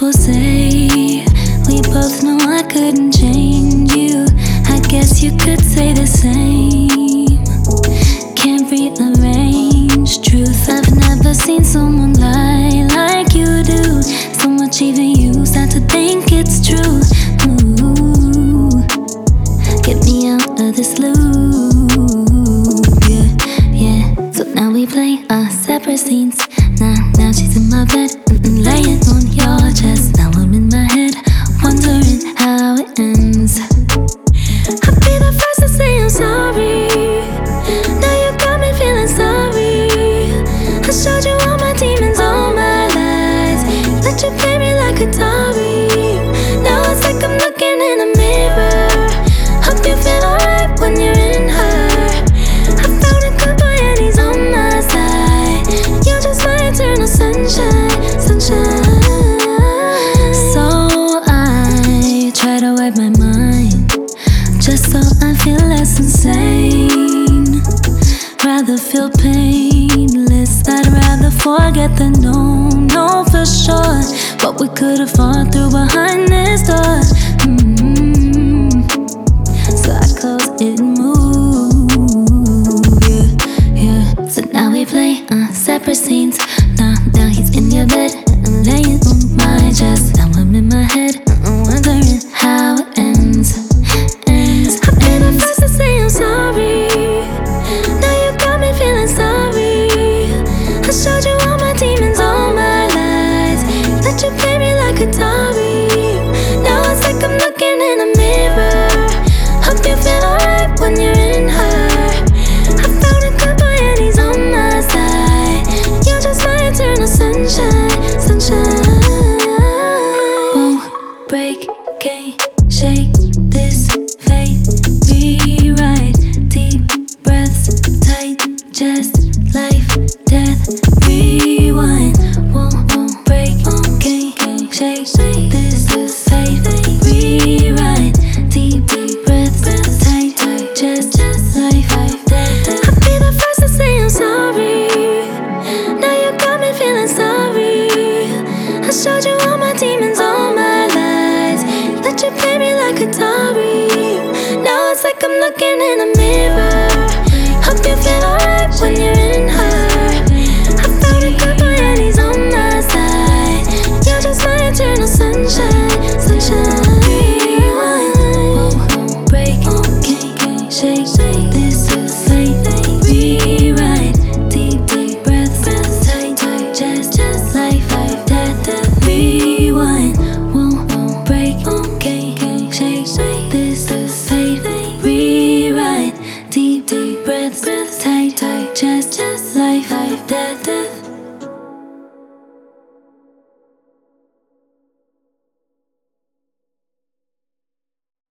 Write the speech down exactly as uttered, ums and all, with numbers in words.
people say we both know I couldn't change you. I guess you could say the same. Can't rearrange truth. I've never seen someone lie like you do. So much even you start to think it's true. Ooh, get me out of this loop. Yeah, yeah. So now we play our separate scenes. Now, now she's in my bed, mm-mm, laying on your chest. Now I'm in my head, wondering how it ends. I'll be the first to say I'm sorry. Now you got me feeling sorry. I showed you all my demons, all my lies. Let you play me like a Atari. Now it's like I'm looking in a mirror. Hope you feel alright when you're in her. I found a good boy and he's on my side. You're just my eternal sunshine, sunshine. So I try to wipe my mind, just so I feel less insane. Rather feel painless, I'd rather forget than know, know for sure what we could have fought through behind this door. mm-hmm. So I close it and move, yeah, yeah. So now we play uh, separate scenes. Now, now he's in your bed, I'm laying on my chest. Now I'm in my head, I'm wondering how it ends. ends I've been the first to say I'm sorry. Now you got me feeling sorry. I showed you all my demons, all my lies. Let you play me like a Atari. Now it's like I'm looking in a mirror. Hope you feel alright when you're in her. I found a good boy and he's on my side. You're just my eternal sunshine, sunshine. Won't break, can't shake this fate. Rewrite, deep breaths, tight chest, life, death, rewind. Won't, won't break, can't, can't shake this fate. Rewrite, deep breaths, tight chest, life, death. I'll be the first to say I'm sorry. Now you got me feeling sorry. I showed you all my demons, all my lies. Let you play me like a Atari. Now it's like I'm looking in a mirror. Hope you feel alright when you're in